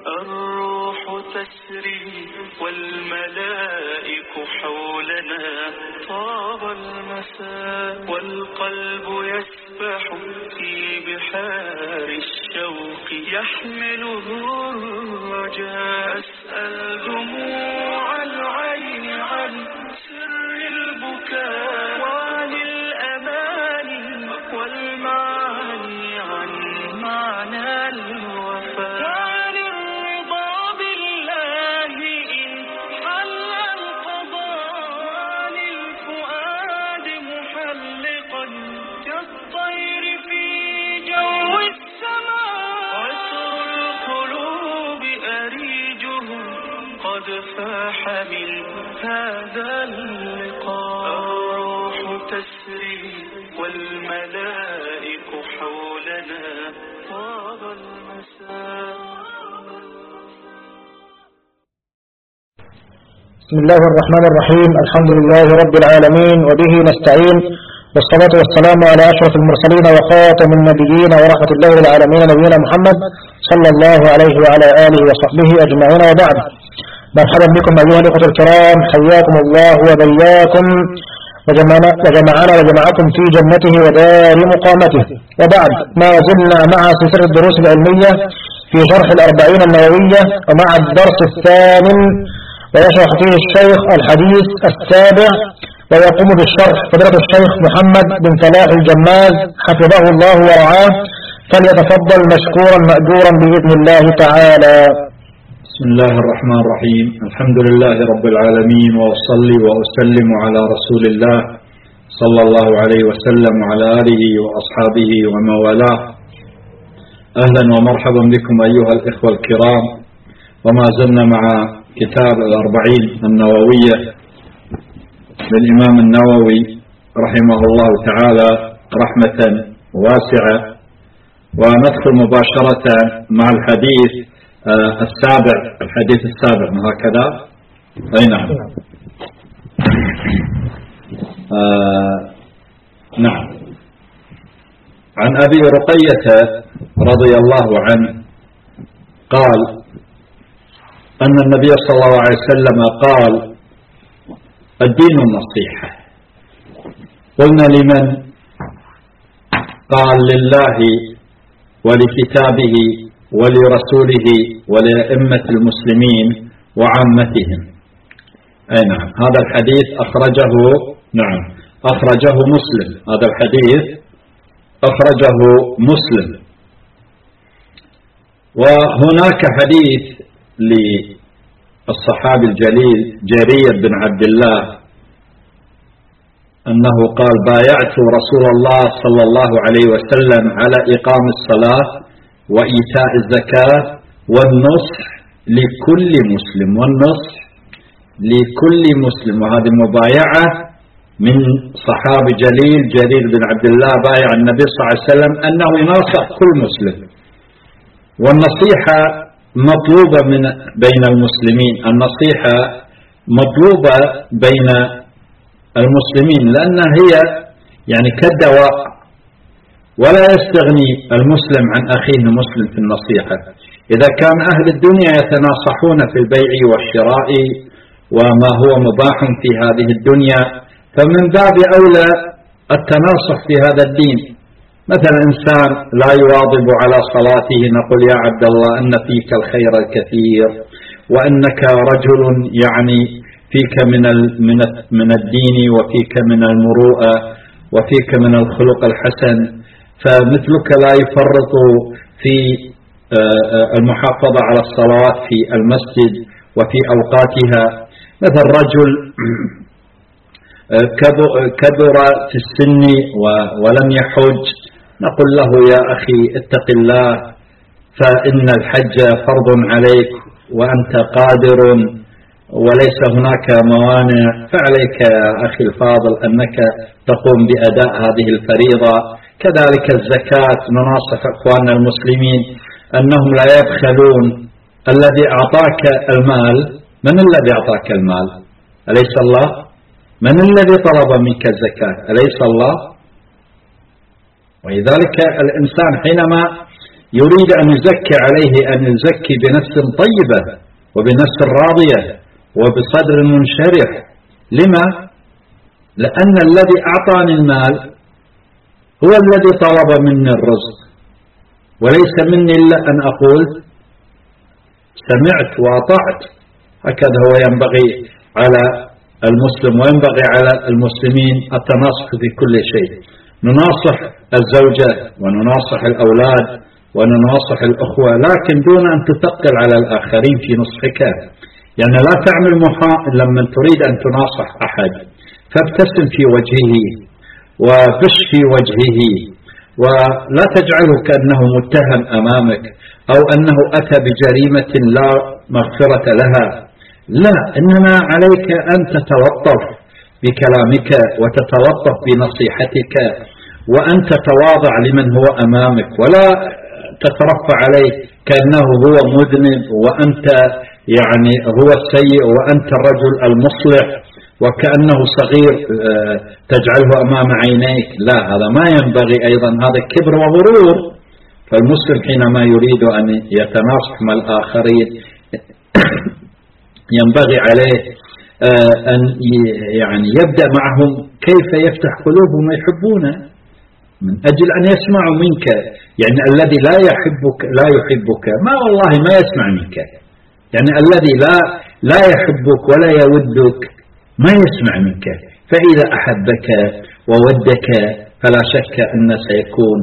الروح تسري والملائك حولنا، طاب المساء والقلب يسبح في بحار الشوق، يحمله الرجاء. أسأل دموع العين عن سر البكاء، وعن الأماني والمعاني عن معنى الوفاء، وعن الرضا بالله إن حل القضاء، عن الفؤاد محلقا كالطير في جو السماء. عطر القلوب أريجه قد فاح من هذا اللقاء. الروح تسري والملائك حولنا، طاب المساء. بسم الله الرحمن الرحيم. الحمد لله رب العالمين، وبه نستعين، والصلاة والسلام على أشرف المرسلين وخاتم النبيين ورحمة الله للعالمين، نبينا محمد صلى الله عليه وعلى آله وصحبه أجمعين، وبعد. مرحبا بكم أيها الأخوة الكرام، حياكم الله وبياكم وجمعنا وجمعكم في جنته ودار مقامته. وبعد، ما زلنا مع سلسلة الدروس العلمية في شرح الأربعين النووية، ومع الدرس الثامن، ويشرح فيه الشيخ الحديث السابع، ويقوم بالشرح فضيلة الشيخ محمد بن صلاح الجماز حفظه الله ورعاه، فليتفضل مشكورا مأجورا بإذن الله تعالى. بسم الله الرحمن الرحيم. الحمد لله رب العالمين، وأصلي وأسلم على رسول الله صلى الله عليه وسلم وعلى آله وأصحابه ومن والاه. أهلا ومرحبا بكم أيها الإخوة الكرام، وما زلنا مع كتاب الأربعين النووية للإمام النووي رحمه الله تعالى رحمة واسعة، وندخل مباشرة مع الحديث السابع. الحديث السابع هكذا، أي نعم. نعم. عن أبي رقية رضي الله عنه قال أن النبي صلى الله عليه وسلم قال: الدين النصيحة. قلنا: لمن؟ قال: لله ولكتابه ولرسوله ولأئمة المسلمين وعامتهم. أي نعم. هذا الحديث أخرجه مسلم. هذا الحديث أخرجه مسلم. وهناك حديث للصحابي الجليل جرير بن عبد الله أنه قال: بايعت رسول الله صلى الله عليه وسلم على إقام الصلاة وإيتاء الزكاة والنصح لكل مسلم. والنصح لكل مسلم. وهذه مبايعة من صحابي جليل جرير بن عبد الله بايع النبي صلى الله عليه وسلم أنه يناصح كل مسلم. والنصيحة مطلوبة بين المسلمين. النصيحة مطلوبة بين المسلمين، لأنها هي يعني كالدواء، ولا يستغني المسلم عن أخيه المسلم في النصيحة. إذا كان أهل الدنيا يتناصحون في البيع والشراء وما هو مباح في هذه الدنيا، فمن باب أولى التناصح في هذا الدين. مثلا إنسان لا يواظب على صلاته، نقول: يا عبد الله أن فيك الخير الكثير، وأنك رجل يعني فيك من الدين، وفيك من المروءة، وفيك من الخلق الحسن، فمثلك لا يفرط في المحافظة على الصلاة في المسجد وفي أوقاتها. مثل رجل كبر في السن ولم يحج، نقول له: يا أخي اتق الله، فإن الحج فرض عليك وأنت قادر وليس هناك موانع، فعليك يا أخي الفاضل أنك تقوم بأداء هذه الفريضة. كذلك الزكاة، نناصح إخواننا المسلمين أنهم لا يبخلون. الذي أعطاك المال، من الذي أعطاك المال؟ أليس الله؟ من الذي طلب منك الزكاة؟ أليس الله؟ ولذلك الإنسان حينما يريد أن يزكي عليه أن يزكي بنفس طيبة وبنفس راضية وبصدر منشرح. لما؟ لأن الذي أعطاني المال هو الذي طلب مني الرزق، وليس مني إلا أن أقول سمعت وأطعت. هكذا هو ينبغي على المسلم وينبغي على المسلمين التناصح في كل شيء. نناصح الزوجة ونناصح الأولاد ونناصح الأخوة، لكن دون أن تثقل على الآخرين في نصحك. يعني لا تعمل لما تريد أن تناصح أحد فابتسم في وجهه وبش في وجهه، ولا تجعله كأنه متهم أمامك أو أنه أتى بجريمة لا مغفرة لها. لا، إنما عليك أن تتلطف بكلامك وتتلطف بنصيحتك وأن تتواضع لمن هو أمامك، ولا تترفع عليه كأنه هو مذنب وأنت يعني هو السيء وأنت الرجل المصلح، وكأنه صغير تجعله أمام عينيك. لا، هذا ما ينبغي أيضا، هذا كبر وغرور. فالمسلم حينما يريد أن يتناصح مع الآخرين ينبغي عليه أن يعني يبدأ معهم كيف يفتح قلوبهم ويحبونه من أجل أن يسمعوا منك. يعني الذي لا يحبك ما والله ما يسمع منك. يعني الذي لا يحبك ولا يودك ما يسمع منك. فإذا أحبك وودك فلا شك أن سيكون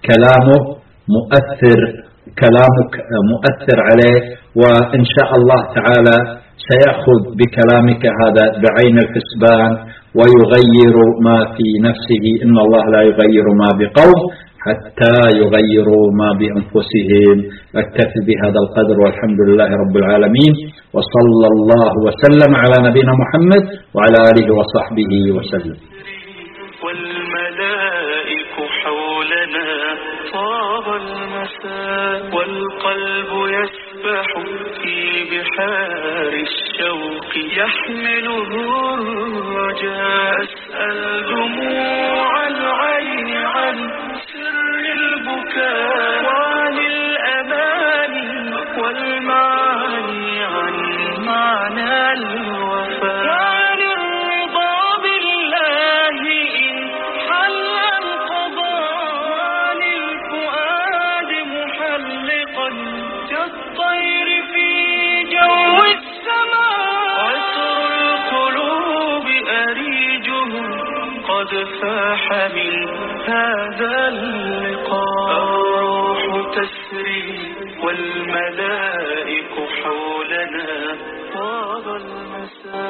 كلامك مؤثر عليه، وإن شاء الله تعالى سيأخذ بكلامك هذا بعين الحسبان ويغير ما في نفسه. إن الله لا يغير ما بقوم حتى يغيروا ما بأنفسهم. أكتفي بهذا القدر، والحمد لله رب العالمين، وصلى الله وسلم على نبينا محمد وعلى آله وصحبه وسلم. والملائك حولنا طاب المساء، والقلب يسبح في بحار الشوق يحمله الرجاء. أسأل دموع العين عن سر البكاء، وعن الأماني والمعاني عن معنى الوفاء، وعن الرضا بالله إن حل القضاء، عن الفؤاد محلقا كالطير في جو السماء. عطر القلوب أريجه قد فاح من هذا اللقاء. الروح تسري والملائك حولنا طاب المساء.